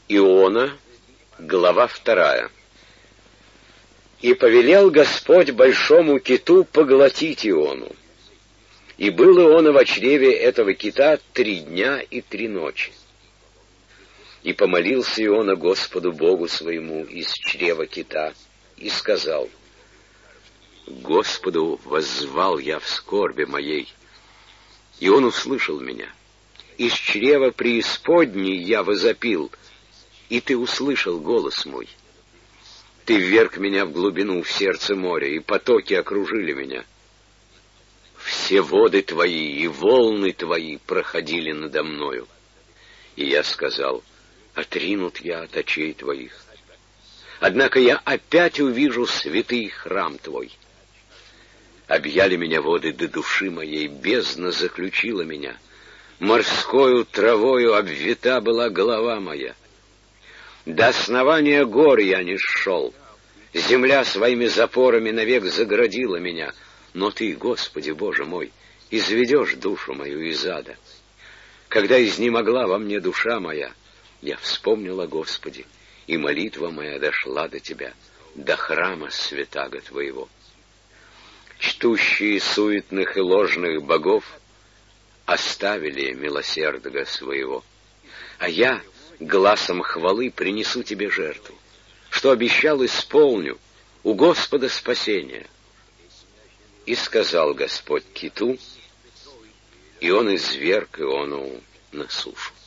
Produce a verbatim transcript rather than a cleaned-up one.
Иона, глава вторая. «И повелел Господь большому киту поглотить Иону. И был Иона во чреве этого кита три дня и три ночи. И помолился Иона Господу Богу своему из чрева кита, и сказал: Господу воззвал я в скорби моей, и Он услышал меня. Из чрева преисподней я возопил, и Ты услышал голос мой. Ты вверг меня в глубину, в сердце моря, и потоки окружили меня. Все воды Твои и волны Твои проходили надо мною. И я сказал: отринут я от очей Твоих. Однако я опять увижу святый храм Твой. Объяли меня воды до души моей, бездна заключила меня. Морскою травою обвита была голова моя. До основания гор я не шел. Земля своими запорами навек загородила меня. Но Ты, Господи Боже мой, изведешь душу мою из ада. Когда изнемогла во мне душа моя, я вспомнил о Господе, и молитва моя дошла до Тебя, до храма святаго Твоего. Чтущие суетных и ложных богов оставили милосердного своего, а я гласом хвалы принесу Тебе жертву, что обещал, исполню, у Господа спасение. И сказал Господь киту, и он изверг Иону на сушу.